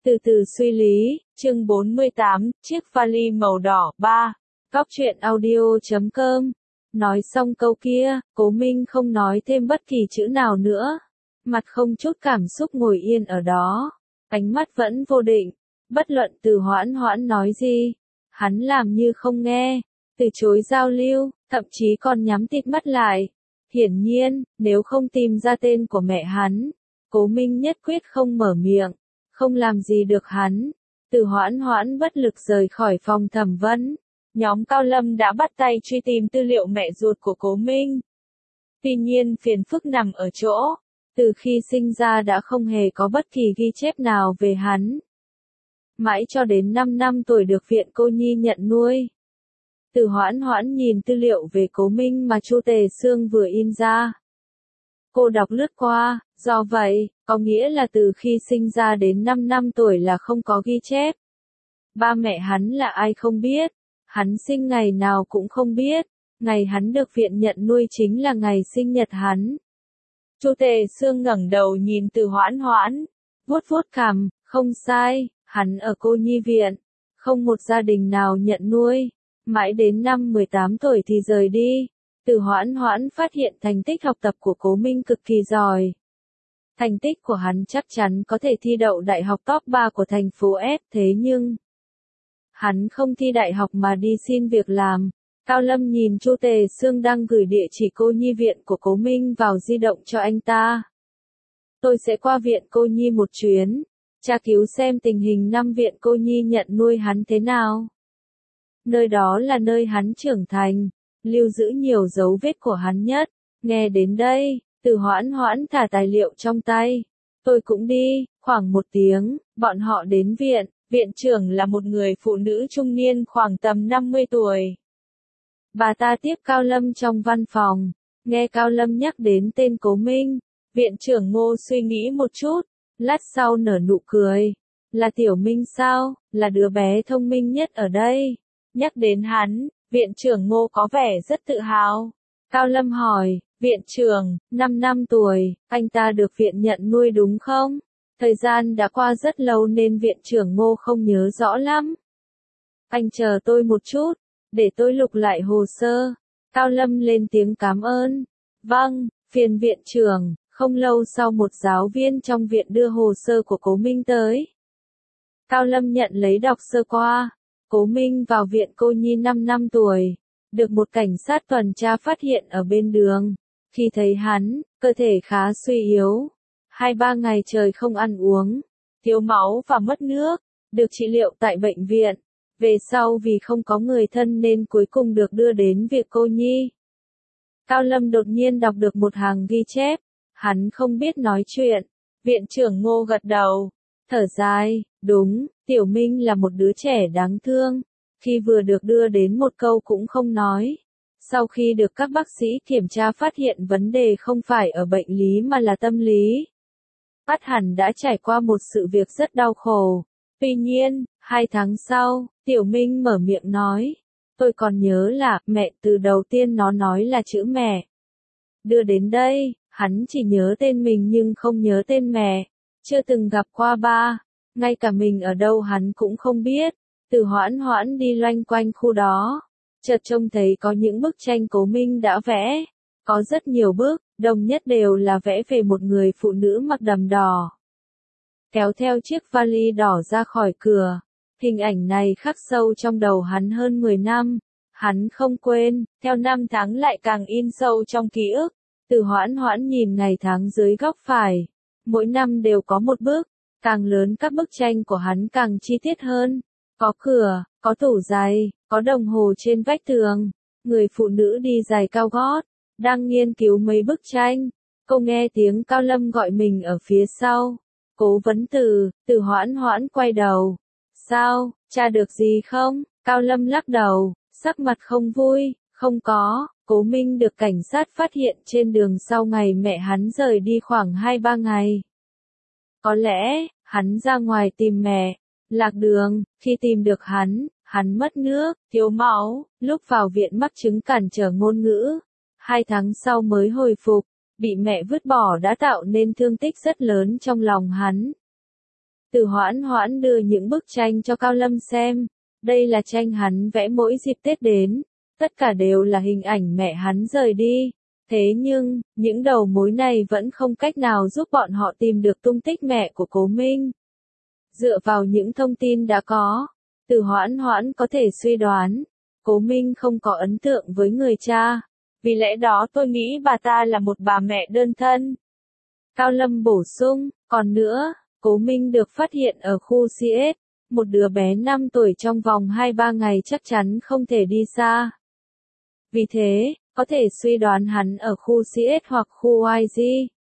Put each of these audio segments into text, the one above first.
Từ từ suy lý, chương 48, chiếc vali màu đỏ 3. Góc truyện audio.com. Nói xong câu kia, Cố Minh không nói thêm bất kỳ chữ nào nữa. Mặt không chút cảm xúc ngồi yên ở đó. Ánh mắt vẫn vô định. Bất luận Từ Hoãn Hoãn nói gì, hắn làm như không nghe. Từ chối giao lưu, thậm chí còn nhắm tịt mắt lại. Hiển nhiên, nếu không tìm ra tên của mẹ hắn, Cố Minh nhất quyết không mở miệng. Không làm gì được hắn. Từ Hoãn Hoãn bất lực rời khỏi phòng thẩm vấn. Nhóm Cao Lâm đã bắt tay truy tìm tư liệu mẹ ruột của Cố Minh. Tuy nhiên phiền phức nằm ở chỗ, từ khi sinh ra đã không hề có bất kỳ ghi chép nào về hắn. Mãi cho đến 5 năm tuổi được viện cô nhi nhận nuôi. Từ Hoãn Hoãn nhìn tư liệu về Cố Minh mà Chu Tề Sương vừa in ra. Cô đọc lướt qua, do vậy, có nghĩa là từ khi sinh ra đến 5 năm tuổi là không có ghi chép. Ba mẹ hắn là ai không biết, hắn sinh ngày nào cũng không biết, ngày hắn được viện nhận nuôi chính là ngày sinh nhật hắn. Chu Tề Sương ngẩng đầu nhìn Từ Hoãn Hoãn, vuốt vuốt cằm, không sai, hắn ở cô nhi viện, không một gia đình nào nhận nuôi, mãi đến năm 18 tuổi thì rời đi. Từ Hoãn Hoãn phát hiện thành tích học tập của Cố Minh cực kỳ giỏi. Thành tích của hắn chắc chắn có thể thi đậu đại học top 3 của thành phố S, thế nhưng hắn không thi đại học mà đi xin việc làm. Cao Lâm nhìn Chu Tề Sương đang gửi địa chỉ cô nhi viện của Cố Minh vào di động cho anh ta. Tôi sẽ qua viện cô nhi một chuyến, tra cứu xem tình hình năm viện cô nhi nhận nuôi hắn thế nào. Nơi đó là nơi hắn trưởng thành, lưu giữ nhiều dấu vết của hắn nhất. Nghe đến đây, Từ Hoãn Hoãn thả tài liệu trong tay. Tôi cũng đi, khoảng 1 tiếng, bọn họ đến viện. Viện trưởng là một người phụ nữ trung niên khoảng tầm 50 tuổi. Bà ta tiếp Cao Lâm trong văn phòng. Nghe Cao Lâm nhắc đến tên Cố Minh, viện trưởng Ngô suy nghĩ một chút, lát sau nở nụ cười. Là Tiểu Minh sao, là đứa bé thông minh nhất ở đây. Nhắc đến hắn, viện trưởng Ngô có vẻ rất tự hào. Cao Lâm hỏi, viện trưởng, 5 năm tuổi, anh ta được viện nhận nuôi đúng không? Thời gian đã qua rất lâu nên viện trưởng Ngô không nhớ rõ lắm. Anh chờ tôi một chút, để tôi lục lại hồ sơ. Cao Lâm lên tiếng cảm ơn. Vâng, phiền viện trưởng. Không lâu sau một giáo viên trong viện đưa hồ sơ của Cố Minh tới. Cao Lâm nhận lấy đọc sơ qua. Cố Minh vào viện cô nhi 5 năm tuổi, được một cảnh sát tuần tra phát hiện ở bên đường. Khi thấy hắn, cơ thể khá suy yếu, 2-3 ngày trời không ăn uống, thiếu máu và mất nước, được trị liệu tại bệnh viện. Về sau vì không có người thân nên cuối cùng được đưa đến viện cô nhi. Cao Lâm đột nhiên đọc được một hàng ghi chép, hắn không biết nói chuyện. Viện trưởng Ngô gật đầu, thở dài, đúng, Tiểu Minh là một đứa trẻ đáng thương, khi vừa được đưa đến một câu cũng không nói. Sau khi được các bác sĩ kiểm tra phát hiện vấn đề không phải ở bệnh lý mà là tâm lý. Ắt hẳn đã trải qua một sự việc rất đau khổ. Tuy nhiên, 2 tháng sau, Tiểu Minh mở miệng nói, tôi còn nhớ là mẹ, từ đầu tiên nó nói là chữ mẹ. Đưa đến đây, hắn chỉ nhớ tên mình nhưng không nhớ tên mẹ, chưa từng gặp qua ba. Ngay cả mình ở đâu hắn cũng không biết. Từ Hoãn Hoãn đi loanh quanh khu đó, chợt trông thấy có những bức tranh Cố Minh đã vẽ. Có rất nhiều bức, đồng nhất đều là vẽ về một người phụ nữ mặc đầm đỏ, kéo theo chiếc vali đỏ ra khỏi cửa. Hình ảnh này khắc sâu trong đầu hắn hơn 10 năm. Hắn không quên, theo năm tháng lại càng in sâu trong ký ức. Từ Hoãn Hoãn nhìn ngày tháng dưới góc phải. Mỗi năm đều có một bức. Càng lớn các bức tranh của hắn càng chi tiết hơn. Có cửa, có tủ giày, có đồng hồ trên vách tường. Người phụ nữ đi giày cao gót, đang nghiên cứu mấy bức tranh. Cô nghe tiếng Cao Lâm gọi mình ở phía sau. Cố vấn Từ Hoãn Hoãn quay đầu. Sao, tra được gì không? Cao Lâm lắc đầu, sắc mặt không vui, không có. Cố Minh được cảnh sát phát hiện trên đường sau ngày mẹ hắn rời đi khoảng 2-3 ngày. Có lẽ, hắn ra ngoài tìm mẹ, lạc đường, khi tìm được hắn mất nước, thiếu máu, lúc vào viện mắc chứng cản trở ngôn ngữ. 2 tháng sau mới hồi phục, bị mẹ vứt bỏ đã tạo nên thương tích rất lớn trong lòng hắn. Từ Hoãn Hoãn đưa những bức tranh cho Cao Lâm xem. Đây là tranh hắn vẽ mỗi dịp Tết đến. Tất cả đều là hình ảnh mẹ hắn rời đi. Thế nhưng, những đầu mối này vẫn không cách nào giúp bọn họ tìm được tung tích mẹ của Cố Minh. Dựa vào những thông tin đã có, Từ Hoãn Hoãn có thể suy đoán, Cố Minh không có ấn tượng với người cha. Vì lẽ đó tôi nghĩ bà ta là một bà mẹ đơn thân. Cao Lâm bổ sung, còn nữa, Cố Minh được phát hiện ở khu CS, một đứa bé 5 tuổi trong vòng 2-3 ngày chắc chắn không thể đi xa. Vì thế, có thể suy đoán hắn ở khu CS hoặc khu YG.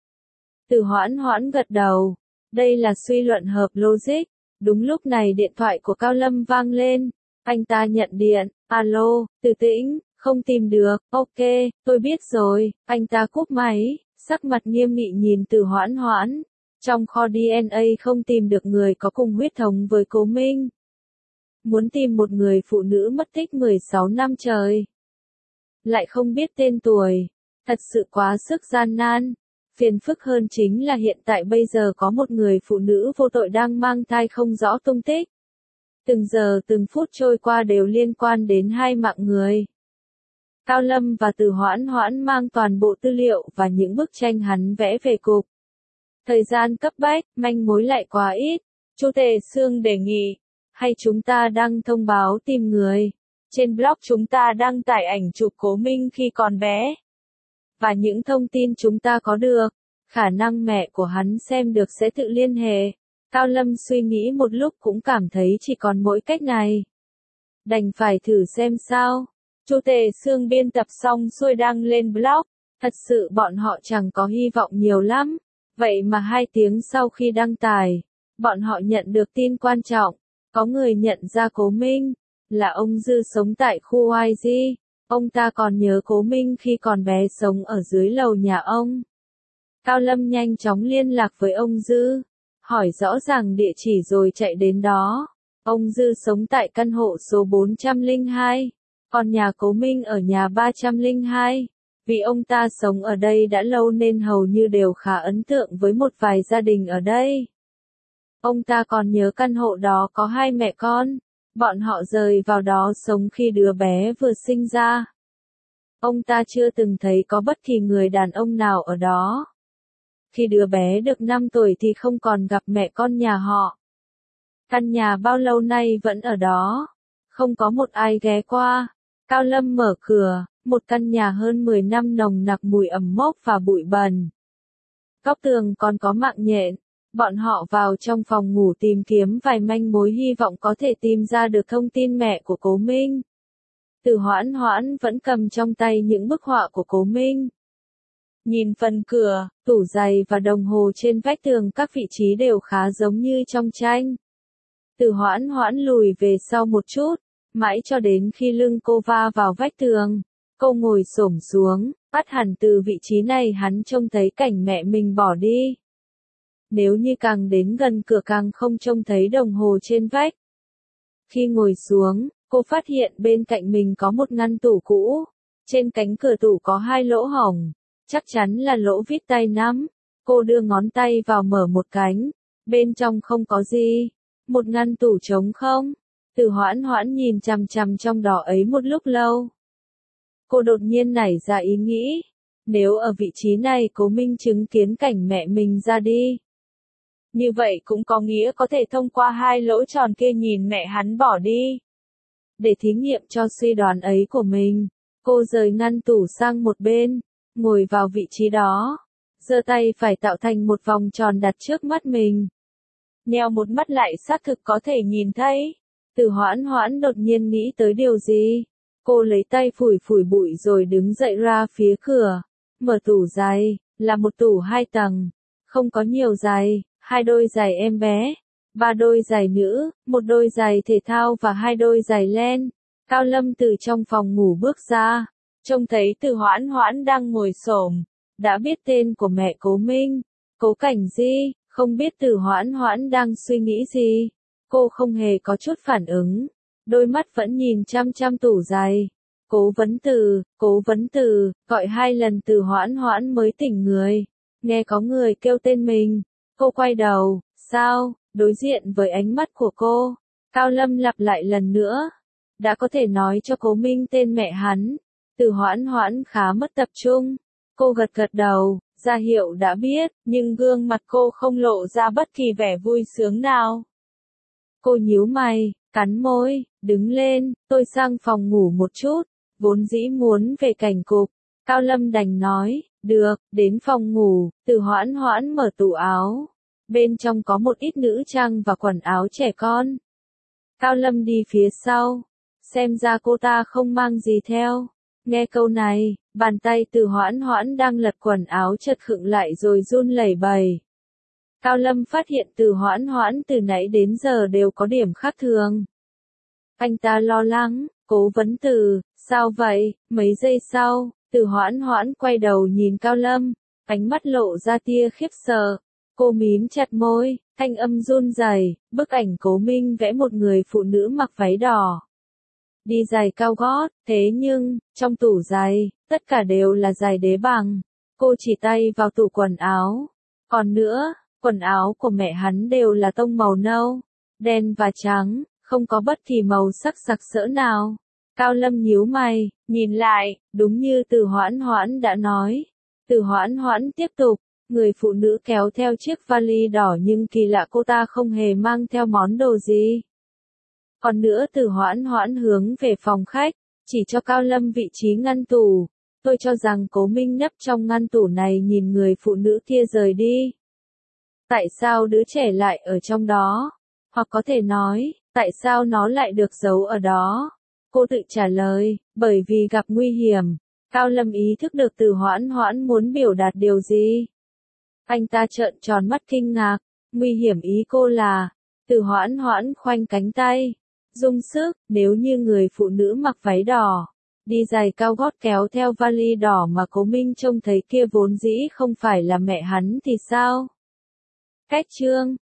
Từ Hoãn Hoãn gật đầu. Đây là suy luận hợp logic. Đúng lúc này điện thoại của Cao Lâm vang lên. Anh ta nhận điện. Alo, Từ Tĩnh, không tìm được. Ok, tôi biết rồi. Anh ta cúp máy, sắc mặt nghiêm nghị nhìn Từ Hoãn Hoãn. Trong kho DNA không tìm được người có cùng huyết thống với Cố Minh. Muốn tìm một người phụ nữ mất tích 16 năm trời. Lại không biết tên tuổi. Thật sự quá sức gian nan. Phiền phức hơn chính là hiện tại bây giờ có một người phụ nữ vô tội đang mang thai không rõ tung tích. Từng giờ từng phút trôi qua đều liên quan đến hai mạng người. Cao Lâm và Từ Hoãn Hoãn mang toàn bộ tư liệu và những bức tranh hắn vẽ về cục. Thời gian cấp bách, manh mối lại quá ít. Chu Tề Sương đề nghị, hay chúng ta đăng thông báo tìm người. Trên blog chúng ta đăng tải ảnh chụp Cố Minh khi còn bé. Và những thông tin chúng ta có được, khả năng mẹ của hắn xem được sẽ tự liên hệ. Cao Lâm suy nghĩ một lúc cũng cảm thấy chỉ còn mỗi cách này. Đành phải thử xem sao. Chu Tề Sương biên tập xong xuôi đăng lên blog. Thật sự bọn họ chẳng có hy vọng nhiều lắm. Vậy mà 2 tiếng sau khi đăng tải, bọn họ nhận được tin quan trọng. Có người nhận ra Cố Minh, là ông Dư sống tại khu YG. Ông ta còn nhớ Cố Minh khi còn bé sống ở dưới lầu nhà ông. Cao Lâm nhanh chóng liên lạc với ông Dư, hỏi rõ ràng địa chỉ rồi chạy đến đó. Ông Dư sống tại căn hộ số 402, còn nhà Cố Minh ở nhà 302. Vì ông ta sống ở đây đã lâu nên hầu như đều khá ấn tượng với một vài gia đình ở đây. Ông ta còn nhớ căn hộ đó có 2 mẹ con. Bọn họ rời vào đó sống khi đứa bé vừa sinh ra. Ông ta chưa từng thấy có bất kỳ người đàn ông nào ở đó. Khi đứa bé được 5 tuổi thì không còn gặp mẹ con nhà họ. Căn nhà bao lâu nay vẫn ở đó. Không có một ai ghé qua. Cao Lâm mở cửa, một căn nhà hơn 10 năm nồng nặc mùi ẩm mốc và bụi bẩn. Góc tường còn có mạng nhện. Bọn họ vào trong phòng ngủ tìm kiếm vài manh mối hy vọng có thể tìm ra được thông tin mẹ của Cố Minh. Từ Hoãn Hoãn vẫn cầm trong tay những bức họa của Cố Minh. Nhìn phần cửa, tủ giày và đồng hồ trên vách tường các vị trí đều khá giống như trong tranh. Từ Hoãn Hoãn lùi về sau một chút, mãi cho đến khi lưng cô va vào vách tường. Cô ngồi xổm xuống, bắt hẳn từ vị trí này hắn trông thấy cảnh mẹ mình bỏ đi. Nếu như càng đến gần cửa càng không trông thấy đồng hồ trên vách. Khi ngồi xuống, cô phát hiện bên cạnh mình có một ngăn tủ cũ. Trên cánh cửa tủ có 2 lỗ hổng. Chắc chắn là lỗ vít tay nắm. Cô đưa ngón tay vào mở một cánh. Bên trong không có gì. Một ngăn tủ trống không. Từ Hoãn Hoãn nhìn chằm chằm trong đó ấy một lúc lâu. Cô đột nhiên nảy ra ý nghĩ. Nếu ở vị trí này Cố Minh chứng kiến cảnh mẹ mình ra đi. Như vậy cũng có nghĩa có thể thông qua 2 lỗ tròn kia nhìn mẹ hắn bỏ đi. Để thí nghiệm cho suy đoán ấy của mình, cô rời ngăn tủ sang một bên, ngồi vào vị trí đó, giơ tay phải tạo thành một vòng tròn đặt trước mắt mình. Nheo một mắt lại xác thực có thể nhìn thấy. Từ Hoãn Hoãn đột nhiên nghĩ tới điều gì. Cô lấy tay phủi phủi bụi rồi đứng dậy ra phía cửa. Mở tủ giày, là một tủ 2 tầng. Không có nhiều giày, 2 đôi giày em bé, 3 đôi giày nữ, 1 đôi giày thể thao và 2 đôi giày len. Cao Lâm từ trong phòng ngủ bước ra, trông thấy Từ Hoãn Hoãn đang ngồi xổm, đã biết tên của mẹ Cố Minh, Cố Cảnh Di, không biết Từ Hoãn Hoãn đang suy nghĩ gì. Cô không hề có chút phản ứng, đôi mắt vẫn nhìn chăm chăm tủ giày. Cố vấn từ, gọi 2 lần Từ Hoãn Hoãn mới tỉnh người. Nghe có người kêu tên mình, cô quay đầu, sao, Đối diện với ánh mắt của cô, Cao Lâm lặp lại lần nữa. Đã có thể nói cho Cố Minh tên mẹ hắn. Từ Hoãn Hoãn khá mất tập trung. Cô gật gật đầu, ra hiệu đã biết, nhưng gương mặt cô không lộ ra bất kỳ vẻ vui sướng nào. Cô nhíu mày, cắn môi, đứng lên, tôi sang phòng ngủ một chút, vốn dĩ muốn về cảnh cục. Cao Lâm đành nói, được, đến phòng ngủ, Từ Hoãn Hoãn mở tủ áo. Bên trong có một ít nữ trang và quần áo trẻ con. Cao Lâm đi phía sau, xem ra cô ta không mang gì theo. Nghe câu này, bàn tay Từ Hoãn Hoãn đang lật quần áo chợt khựng lại rồi run lẩy bẩy. Cao Lâm phát hiện Từ Hoãn Hoãn từ nãy đến giờ đều có điểm khác thường. Anh ta lo lắng, cố vấn Từ, sao vậy? Mấy giây sau, Từ Hoãn Hoãn quay đầu nhìn Cao Lâm, ánh mắt lộ ra tia khiếp sợ. Cô mím chặt môi, thanh âm run rẩy, bức ảnh Cố Minh vẽ một người phụ nữ mặc váy đỏ. Đi giày cao gót, thế nhưng, trong tủ giày, tất cả đều là giày đế bằng. Cô chỉ tay vào tủ quần áo. Còn nữa, quần áo của mẹ hắn đều là tông màu nâu, đen và trắng, không có bất kỳ màu sắc sặc sỡ nào. Cao Lâm nhíu mày, nhìn lại, đúng như Từ Hoãn Hoãn đã nói. Từ Hoãn Hoãn tiếp tục, người phụ nữ kéo theo chiếc vali đỏ nhưng kỳ lạ cô ta không hề mang theo món đồ gì. Còn nữa Từ Hoãn Hoãn hướng về phòng khách, chỉ cho Cao Lâm vị trí ngăn tủ. Tôi cho rằng Cố Minh nấp trong ngăn tủ này nhìn người phụ nữ kia rời đi. Tại sao đứa trẻ lại ở trong đó? Hoặc có thể nói, tại sao nó lại được giấu ở đó? Cô tự trả lời, bởi vì gặp nguy hiểm. Cao Lâm ý thức được Từ Hoãn Hoãn muốn biểu đạt điều gì. Anh ta trợn tròn mắt kinh ngạc, nguy hiểm ý cô là, Từ Hoãn Hoãn khoanh cánh tay, dùng sức, nếu như người phụ nữ mặc váy đỏ, đi giày cao gót kéo theo vali đỏ mà Cố Minh trông thấy kia vốn dĩ không phải là mẹ hắn thì sao? Cách chương